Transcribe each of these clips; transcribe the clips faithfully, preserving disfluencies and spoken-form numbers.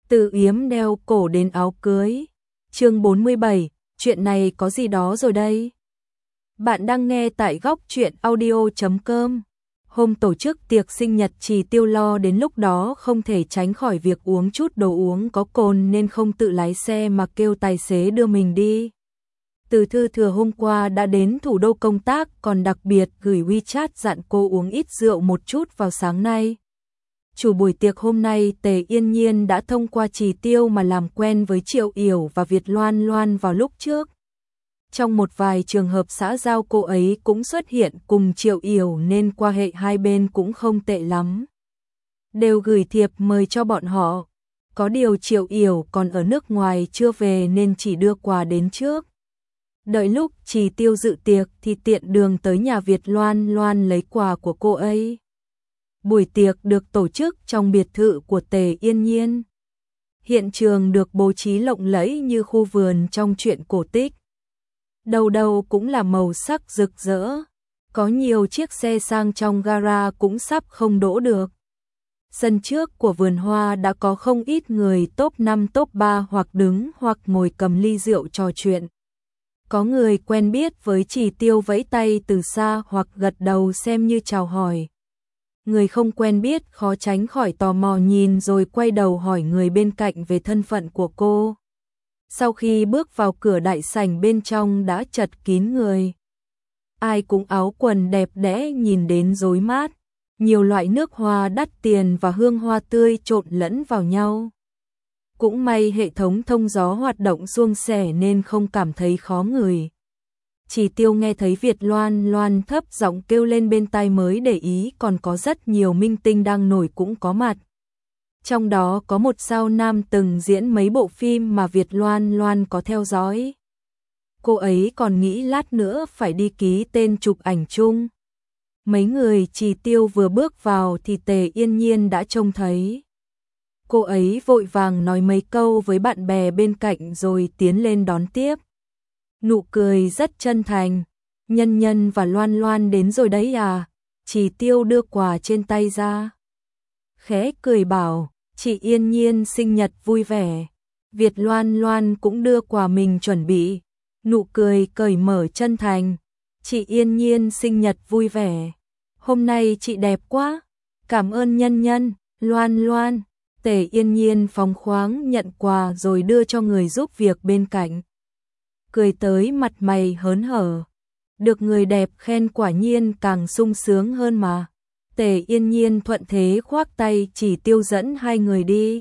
Từ yếm đeo cổ đến áo cưới. Chương bốn mươi bảy, chuyện này có gì đó rồi đây. Bạn đang nghe tại góc truyện audio chấm com. Hôm tổ chức tiệc sinh nhật Trì Tiêu lo đến lúc đó không thể tránh khỏi việc uống chút đồ uống có cồn nên không tự lái xe mà kêu tài xế đưa mình đi. Từ Thư Thừa hôm qua đã đến thủ đô công tác, còn đặc biệt gửi WeChat dặn cô uống ít rượu một chút vào sáng nay. Chủ buổi tiệc hôm nay Tề Yên Nhiên đã thông qua Trì Tiêu mà làm quen với Triệu Yểu và Việt Loan Loan vào lúc trước. Trong một vài trường hợp xã giao cô ấy cũng xuất hiện cùng Triệu Yểu nên quan hệ hai bên cũng không tệ lắm. Đều gửi thiệp mời cho bọn họ. Có điều Triệu Yểu còn ở nước ngoài chưa về nên chỉ đưa quà đến trước. Đợi lúc Trì Tiêu dự tiệc thì tiện đường tới nhà Việt Loan Loan lấy quà của cô ấy. Buổi tiệc được tổ chức trong biệt thự của Tề Yên Nhiên. Hiện trường được bố trí lộng lẫy như khu vườn trong truyện cổ tích. Đầu đầu cũng là màu sắc rực rỡ. Có nhiều chiếc xe sang trong gara cũng sắp không đỗ được. Sân trước của vườn hoa đã có không ít người top năm top ba hoặc đứng hoặc ngồi cầm ly rượu trò chuyện. Có người quen biết với Trì Tiêu vẫy tay từ xa hoặc gật đầu xem như chào hỏi. Người không quen biết khó tránh khỏi tò mò nhìn rồi quay đầu hỏi người bên cạnh về thân phận của cô. Sau khi bước vào cửa đại sảnh, bên trong đã chật kín người. Ai cũng áo quần đẹp đẽ nhìn đến rối mát. Nhiều loại nước hoa đắt tiền và hương hoa tươi trộn lẫn vào nhau. Cũng may hệ thống thông gió hoạt động suôn sẻ nên không cảm thấy khó ngửi. Trì Tiêu nghe thấy Việt Loan Loan thấp giọng kêu lên bên tai mới để ý còn có rất nhiều minh tinh đang nổi cũng có mặt. Trong đó có một sao nam từng diễn mấy bộ phim mà Việt Loan Loan có theo dõi. Cô ấy còn nghĩ lát nữa phải đi ký tên chụp ảnh chung. Mấy người Trì Tiêu vừa bước vào thì Tề Yên Nhiên đã trông thấy. Cô ấy vội vàng nói mấy câu với bạn bè bên cạnh rồi tiến lên đón tiếp. Nụ cười rất chân thành. Nhân Nhân và Loan Loan đến rồi đấy à? Trì Tiêu đưa quà trên tay ra. Khẽ cười bảo, chị Yên Nhiên sinh nhật vui vẻ. Việt Loan Loan cũng đưa quà mình chuẩn bị. Nụ cười cởi mở chân thành. Chị Yên Nhiên sinh nhật vui vẻ. Hôm nay chị đẹp quá. Cảm ơn Nhân Nhân, Loan Loan. Tề Yên Nhiên phóng khoáng nhận quà rồi đưa cho người giúp việc bên cạnh. Cười tới mặt mày hớn hở. Được người đẹp khen quả nhiên càng sung sướng hơn mà. Tề Yên Nhiên thuận thế khoác tay Trì Tiêu dẫn hai người đi.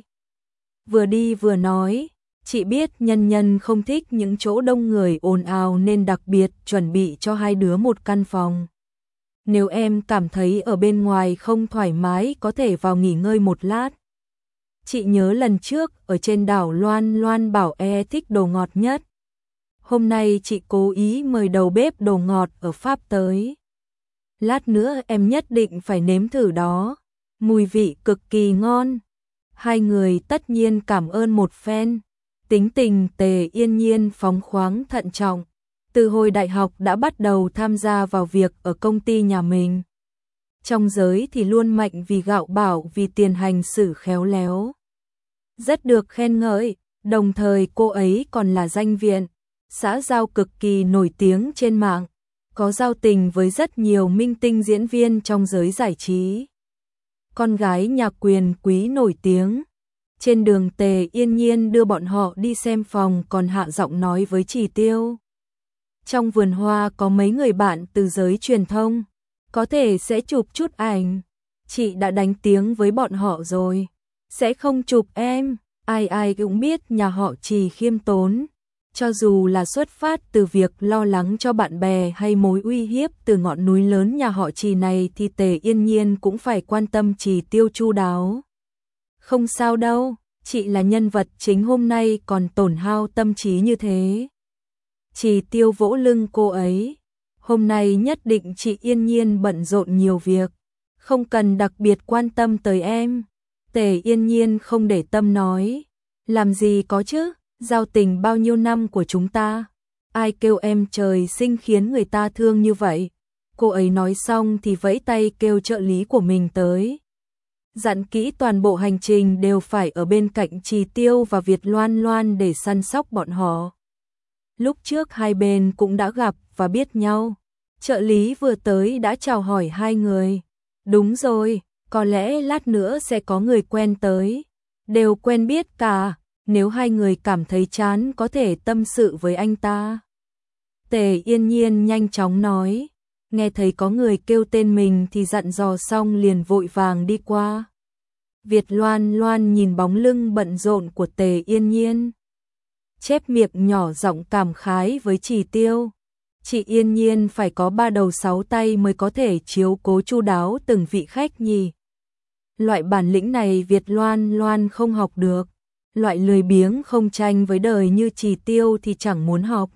Vừa đi vừa nói, chị biết Nhân Nhân không thích những chỗ đông người ồn ào nên đặc biệt chuẩn bị cho hai đứa một căn phòng. Nếu em cảm thấy ở bên ngoài không thoải mái có thể vào nghỉ ngơi một lát. Chị nhớ lần trước ở trên đảo Loan Loan bảo e thích đồ ngọt nhất. Hôm nay chị cố ý mời đầu bếp đồ ngọt ở Pháp tới. Lát nữa em nhất định phải nếm thử đó. Mùi vị cực kỳ ngon. Hai người tất nhiên cảm ơn một phen. Tính tình Tề Yên Nhiên phóng khoáng thận trọng. Từ hồi đại học đã bắt đầu tham gia vào việc ở công ty nhà mình. Trong giới thì luôn mạnh vì gạo bảo, vì tiền hành xử khéo léo. Rất được khen ngợi, đồng thời cô ấy còn là danh viện, xã giao cực kỳ nổi tiếng trên mạng, có giao tình với rất nhiều minh tinh diễn viên trong giới giải trí. Con gái nhà quyền quý nổi tiếng. Trên đường Tề Yên Nhiên đưa bọn họ đi xem phòng còn hạ giọng nói với Trì Tiêu. Trong vườn hoa có mấy người bạn từ giới truyền thông, có thể sẽ chụp chút ảnh. Chị đã đánh tiếng với bọn họ rồi. Sẽ không chụp em, ai ai cũng biết nhà họ Trì khiêm tốn. Cho dù là xuất phát từ việc lo lắng cho bạn bè hay mối uy hiếp từ ngọn núi lớn nhà họ Trì này thì Tề Yên Nhiên cũng phải quan tâm Trì Tiêu chu đáo. Không sao đâu, chị là nhân vật chính hôm nay còn tổn hao tâm trí như thế. Trì Tiêu vỗ lưng cô ấy. Hôm nay nhất định chị Yên Nhiên bận rộn nhiều việc, không cần đặc biệt quan tâm tới em. Tề Yên Nhiên không để tâm nói. Làm gì có chứ, giao tình bao nhiêu năm của chúng ta. Ai kêu em trời sinh khiến người ta thương như vậy. Cô ấy nói xong thì vẫy tay kêu trợ lý của mình tới. Dặn kỹ toàn bộ hành trình đều phải ở bên cạnh Trì Tiêu và Việt Loan Loan để săn sóc bọn họ. Lúc trước hai bên cũng đã gặp và biết nhau. Trợ lý vừa tới đã chào hỏi hai người. Đúng rồi, có lẽ lát nữa sẽ có người quen tới. Đều quen biết cả, nếu hai người cảm thấy chán có thể tâm sự với anh ta. Tề Yên Nhiên nhanh chóng nói. Nghe thấy có người kêu tên mình thì dặn dò xong liền vội vàng đi qua. Việt Loan Loan nhìn bóng lưng bận rộn của Tề Yên Nhiên. Chép miệng nhỏ giọng cảm khái với Trì Tiêu. Chị Yên Nhiên phải có ba đầu sáu tay mới có thể chiếu cố chu đáo từng vị khách nhỉ. Loại bản lĩnh này Việt Loan Loan không học được. Loại lười biếng không tranh với đời như Trì Tiêu thì chẳng muốn học.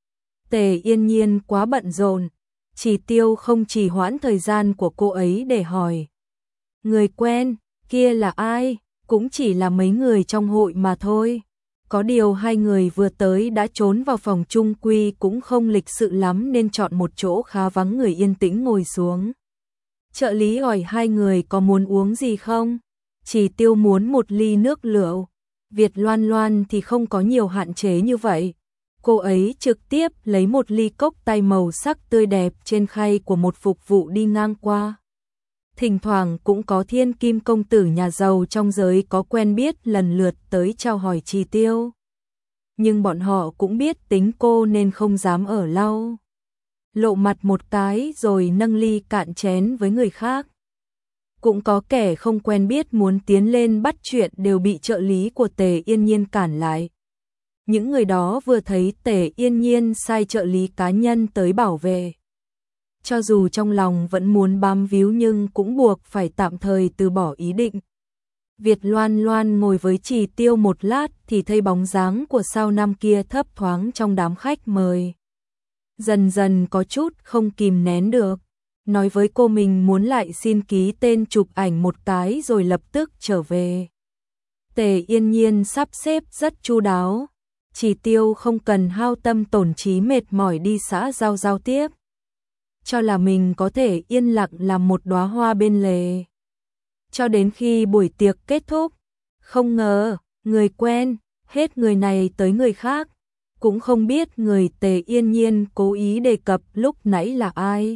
Tề Yên Nhiên quá bận rộn. Trì Tiêu không trì hoãn thời gian của cô ấy để hỏi. Người quen, kia là ai? Cũng chỉ là mấy người trong hội mà thôi. Có điều hai người vừa tới đã trốn vào phòng chung quy cũng không lịch sự lắm nên chọn một chỗ khá vắng người yên tĩnh ngồi xuống. Trợ lý hỏi hai người có muốn uống gì không? Trì Tiêu muốn một ly nước lựu. Việt Loan Loan thì không có nhiều hạn chế như vậy. Cô ấy trực tiếp lấy một ly cốc tay màu sắc tươi đẹp trên khay của một phục vụ đi ngang qua. Thỉnh thoảng cũng có thiên kim công tử nhà giàu trong giới có quen biết lần lượt tới chào hỏi Trì Tiêu. Nhưng bọn họ cũng biết tính cô nên không dám ở lâu. Lộ mặt một cái rồi nâng ly cạn chén với người khác. Cũng có kẻ không quen biết muốn tiến lên bắt chuyện đều bị trợ lý của Tề Yên Nhiên cản lại. Những người đó vừa thấy Tề Yên Nhiên sai trợ lý cá nhân tới bảo vệ. Cho dù trong lòng vẫn muốn bám víu nhưng cũng buộc phải tạm thời từ bỏ ý định. Việt Loan Loan ngồi với Trì Tiêu một lát thì thấy bóng dáng của sao nam kia thấp thoáng trong đám khách mời. Dần dần có chút không kìm nén được. Nói với cô mình muốn lại xin ký tên chụp ảnh một cái rồi lập tức trở về. Tề Yên Nhiên sắp xếp rất chu đáo. Trì Tiêu không cần hao tâm tổn trí mệt mỏi đi xã giao giao tiếp. Cho là mình có thể yên lặng làm một đóa hoa bên lề. Cho đến khi buổi tiệc kết thúc, không ngờ, người quen, hết người này tới người khác, cũng không biết người Tề Yên Nhiên cố ý đề cập lúc nãy là ai.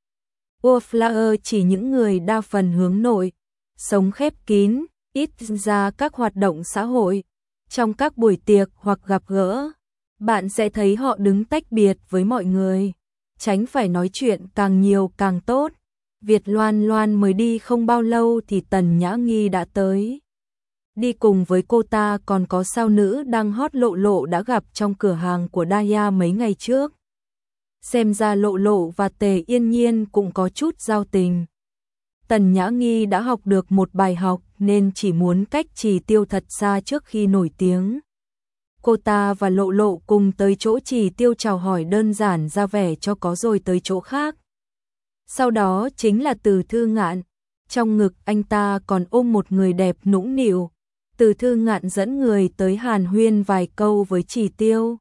Wallflower chỉ những người đa phần hướng nội, sống khép kín, ít ra các hoạt động xã hội. Trong các buổi tiệc hoặc gặp gỡ, bạn sẽ thấy họ đứng tách biệt với mọi người. Tránh phải nói chuyện càng nhiều càng tốt. Việt Loan Loan mới đi không bao lâu thì Tần Nhã Nghi đã tới. Đi cùng với cô ta còn có sao nữ đang hot Lộ Lộ đã gặp trong cửa hàng của Daya mấy ngày trước. Xem ra Lộ Lộ và Tề Yên Nhiên cũng có chút giao tình. Tần Nhã Nghi đã học được một bài học nên chỉ muốn cách Trì Tiêu thật xa trước khi nổi tiếng. Cô ta và Lộ Lộ cùng tới chỗ Trì Tiêu chào hỏi đơn giản ra vẻ cho có rồi tới chỗ khác. Sau đó chính là Từ Thư Ngạn. Trong ngực anh ta còn ôm một người đẹp nũng nịu. Từ Thư Ngạn dẫn người tới hàn huyên vài câu với Trì Tiêu.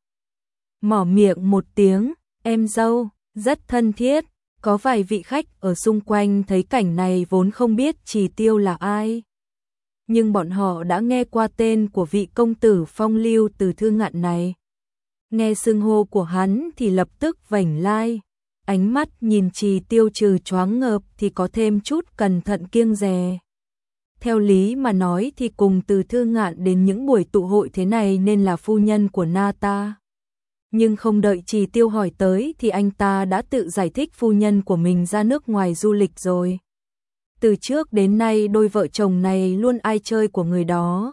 Mỏ miệng một tiếng, em dâu, rất thân thiết. Có vài vị khách ở xung quanh thấy cảnh này vốn không biết Trì Tiêu là ai. Nhưng bọn họ đã nghe qua tên của vị công tử phong lưu Từ Thư Ngạn này. Nghe xưng hô của hắn thì lập tức vảnh lai. Ánh mắt nhìn Trì Tiêu trừ choáng ngợp thì có thêm chút cẩn thận kiêng dè. Theo lý mà nói thì cùng Từ Thư Ngạn đến những buổi tụ hội thế này nên là phu nhân của Na ta. Nhưng không đợi Trì Tiêu hỏi tới thì anh ta đã tự giải thích phu nhân của mình ra nước ngoài du lịch rồi. Từ trước đến nay đôi vợ chồng này luôn ai chơi của người đó.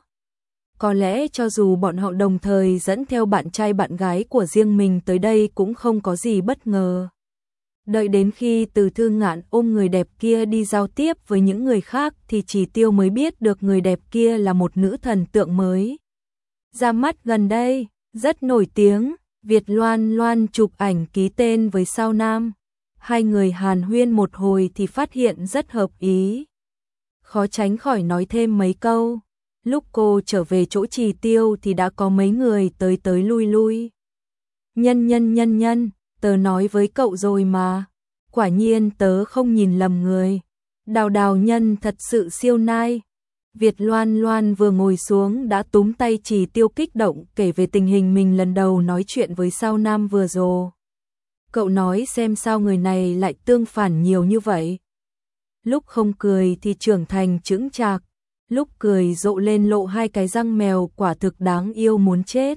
Có lẽ cho dù bọn họ đồng thời dẫn theo bạn trai bạn gái của riêng mình tới đây cũng không có gì bất ngờ. Đợi đến khi Từ Thư Ngạn ôm người đẹp kia đi giao tiếp với những người khác thì Trì Tiêu mới biết được người đẹp kia là một nữ thần tượng mới. Ra mắt gần đây, rất nổi tiếng, Việt Loan Loan chụp ảnh ký tên với sao nam. Hai người hàn huyên một hồi thì phát hiện rất hợp ý. Khó tránh khỏi nói thêm mấy câu. Lúc cô trở về chỗ Trì Tiêu thì đã có mấy người tới tới lui lui. Nhân nhân nhân nhân, tớ nói với cậu rồi mà. Quả nhiên tớ không nhìn lầm người. Đào đào nhân thật sự siêu nai. Việt Loan Loan vừa ngồi xuống đã túm tay Trì Tiêu kích động kể về tình hình mình lần đầu nói chuyện với Sao Nam vừa rồi. Cậu nói xem sao người này lại tương phản nhiều như vậy. Lúc không cười thì trưởng thành chững chạc, lúc cười rộ lên lộ hai cái răng mèo quả thực đáng yêu muốn chết.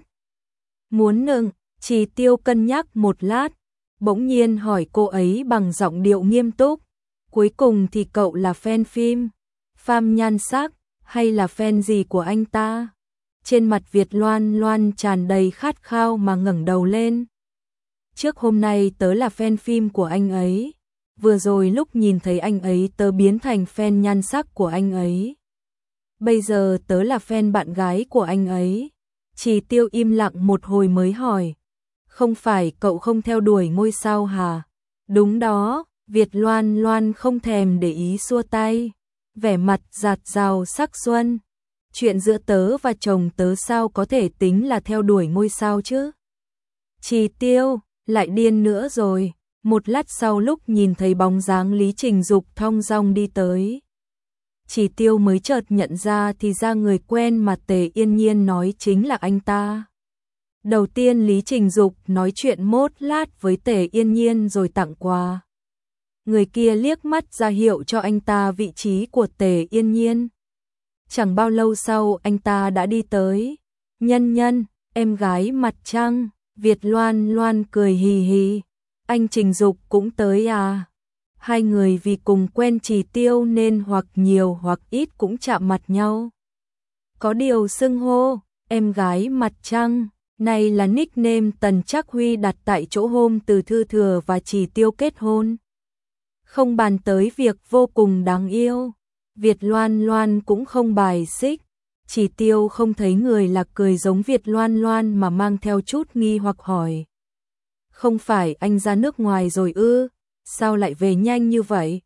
Muốn nựng, Trì Tiêu cân nhắc một lát, bỗng nhiên hỏi cô ấy bằng giọng điệu nghiêm túc. Cuối cùng thì cậu là fan phim, fan nhan sắc, hay là fan gì của anh ta? Trên mặt Việt Loan Loan tràn đầy khát khao mà ngẩng đầu lên. Trước hôm nay tớ là fan phim của anh ấy. Vừa rồi lúc nhìn thấy anh ấy tớ biến thành fan nhan sắc của anh ấy. Bây giờ tớ là fan bạn gái của anh ấy. Trì Tiêu im lặng một hồi mới hỏi. Không phải cậu không theo đuổi ngôi sao hả? Đúng đó, Việt Loan Loan không thèm để ý xua tay. Vẻ mặt dạt dào sắc xuân. Chuyện giữa tớ và chồng tớ sao có thể tính là theo đuổi ngôi sao chứ? Trì Tiêu, lại điên nữa rồi. Một lát sau lúc nhìn thấy bóng dáng Lý Trình Dục thong dong đi tới, Trì Tiêu mới chợt nhận ra thì ra người quen mà Tề Yên Nhiên nói chính là anh ta. Đầu tiên Lý Trình Dục nói chuyện mốt lát với Tề Yên Nhiên rồi tặng quà. Người kia liếc mắt ra hiệu cho anh ta vị trí của Tề Yên Nhiên. Chẳng bao lâu sau anh ta đã đi tới. Nhân Nhân, em gái mặt trăng. Việt Loan Loan cười hì hì. Anh Trình Dục cũng tới à? Hai người vì cùng quen Trì Tiêu nên hoặc nhiều hoặc ít cũng chạm mặt nhau. Có điều xưng hô, em gái mặt trăng, này là nickname Tần Trác Huy đặt tại chỗ hôm Từ Thư Thừa và Trì Tiêu kết hôn. Không bàn tới việc vô cùng đáng yêu, Việt Loan Loan cũng không bài xích. Trì Tiêu không thấy người là cười giống Việt Loan Loan mà mang theo chút nghi hoặc hỏi. Không phải anh ra nước ngoài rồi ư? Sao lại về nhanh như vậy?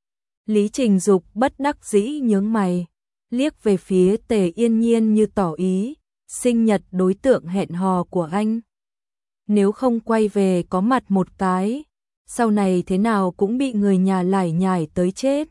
Lý Trình Dục bất đắc dĩ nhướng mày, liếc về phía Tề Yên Nhiên như tỏ ý, sinh nhật đối tượng hẹn hò của anh. Nếu không quay về có mặt một cái, sau này thế nào cũng bị người nhà lải nhải tới chết.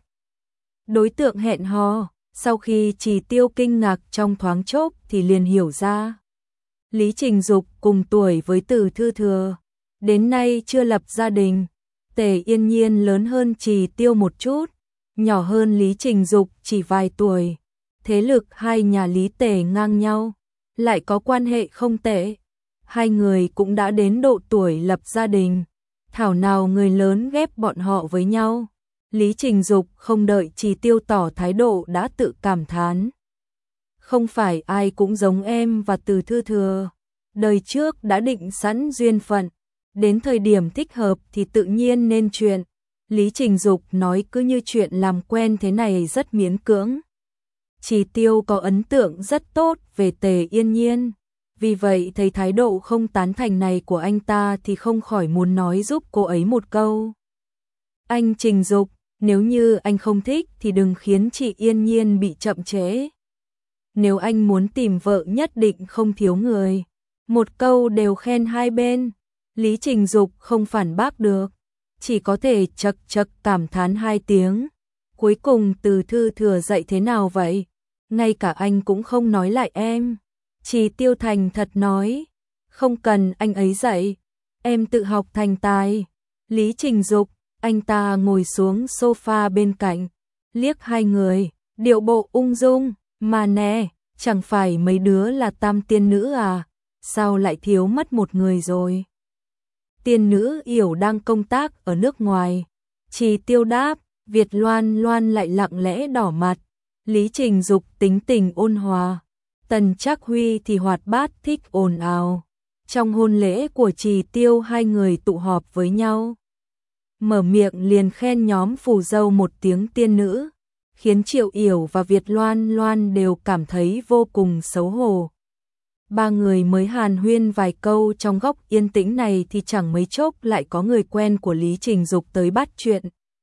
Đối tượng hẹn hò, sau khi Trì Tiêu kinh ngạc trong thoáng chốc thì liền hiểu ra. Lý Trình Dục cùng tuổi với Từ Thư Thừa, đến nay chưa lập gia đình. Tề Yên Nhiên lớn hơn Trì Tiêu một chút, nhỏ hơn Lý Trình Dục chỉ vài tuổi. Thế lực hai nhà Lý Tề ngang nhau, lại có quan hệ không tệ. Hai người cũng đã đến độ tuổi lập gia đình. Thảo nào người lớn ghép bọn họ với nhau. Lý Trình Dục không đợi Trì Tiêu tỏ thái độ đã tự cảm thán. Không phải ai cũng giống em và Từ Thư Thừa. Đời trước đã định sẵn duyên phận. Đến thời điểm thích hợp thì tự nhiên nên chuyện. Lý Trình Dục nói cứ như chuyện làm quen thế này rất miễn cưỡng. Trì Tiêu có ấn tượng rất tốt về Tề Yên Nhiên. Vì vậy thấy thái độ không tán thành này của anh ta thì không khỏi muốn nói giúp cô ấy một câu. Anh Trình Dục, nếu như anh không thích thì đừng khiến chị Yên Nhiên bị chậm trễ. Nếu anh muốn tìm vợ nhất định không thiếu người. Một câu đều khen hai bên. Lý Trình Dục không phản bác được, chỉ có thể chật chật cảm thán hai tiếng. Cuối cùng Từ Thư Thừa dạy thế nào vậy? Ngay cả anh cũng không nói lại em. Trì Tiêu thành thật nói, không cần anh ấy dạy, em tự học thành tài. Lý Trình Dục, anh ta ngồi xuống sofa bên cạnh, liếc hai người, điệu bộ ung dung, mà nè, chẳng phải mấy đứa là tam tiên nữ à, sao lại thiếu mất một người rồi? Tiên nữ Yểu đang công tác ở nước ngoài. Trì Tiêu đáp, Việt Loan Loan lại lặng lẽ đỏ mặt. Lý Trình Dục tính tình ôn hòa, Tần Trác Huy thì hoạt bát thích ồn ào. Trong hôn lễ của Trì Tiêu hai người tụ họp với nhau. Mở miệng liền khen nhóm phù dâu một tiếng tiên nữ, khiến Triệu Yểu và Việt Loan Loan đều cảm thấy vô cùng xấu hổ. Ba người mới hàn huyên vài câu trong góc yên tĩnh này thì chẳng mấy chốc lại có người quen của Lý Trình Dục tới bắt chuyện.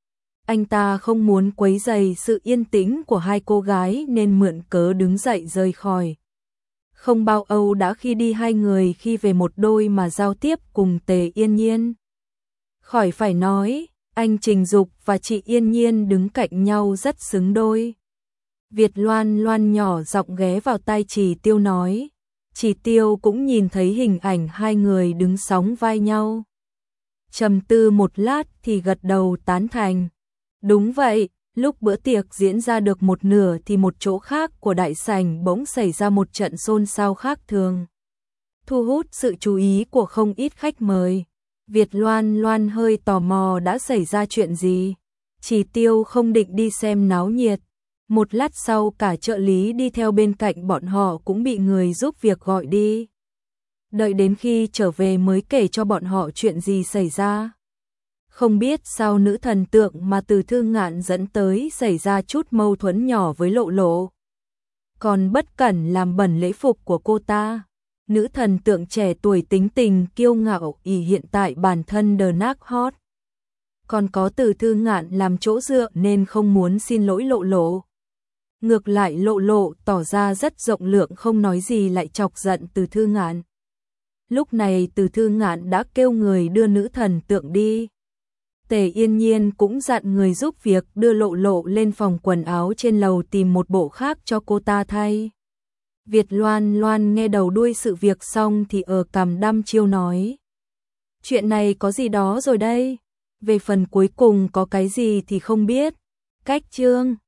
Anh ta không muốn quấy rầy sự yên tĩnh của hai cô gái nên mượn cớ đứng dậy rời khỏi. Không bao âu đã khi đi hai người khi về một đôi mà giao tiếp cùng Tề Yên Nhiên. Khỏi phải nói, anh Trình Dục và chị Yên Nhiên đứng cạnh nhau rất xứng đôi. Việt Loan Loan nhỏ giọng ghé vào tai Chỉ Tiêu nói. Chỉ Tiêu cũng nhìn thấy hình ảnh hai người đứng sóng vai nhau. Trầm tư một lát thì gật đầu tán thành. Đúng vậy, lúc bữa tiệc diễn ra được một nửa thì một chỗ khác của đại sảnh bỗng xảy ra một trận xôn xao khác thường. Thu hút sự chú ý của không ít khách mời. Việt Loan Loan hơi tò mò đã xảy ra chuyện gì. Chỉ Tiêu không định đi xem náo nhiệt. Một lát sau cả trợ lý đi theo bên cạnh bọn họ cũng bị người giúp việc gọi đi. Đợi đến khi trở về mới kể cho bọn họ chuyện gì xảy ra. Không biết sao nữ thần tượng mà Từ Thư Ngạn dẫn tới xảy ra chút mâu thuẫn nhỏ với Lộ Lộ. Còn bất cẩn làm bẩn lễ phục của cô ta. Nữ thần tượng trẻ tuổi tính tình kiêu ngạo ỷ hiện tại bản thân đờ nác hot. Còn có Từ Thư Ngạn làm chỗ dựa nên không muốn xin lỗi Lộ Lộ. Ngược lại Lộ Lộ tỏ ra rất rộng lượng không nói gì lại chọc giận Từ Thư Ngạn. Lúc này Từ Thư Ngạn đã kêu người đưa nữ thần tượng đi. Tề Yên Nhiên cũng dặn người giúp việc đưa Lộ Lộ lên phòng quần áo trên lầu tìm một bộ khác cho cô ta thay. Việt Loan Loan nghe đầu đuôi sự việc xong thì ở cằm đăm chiêu nói. Chuyện này có gì đó rồi đây. Về phần cuối cùng có cái gì thì không biết. Cách chương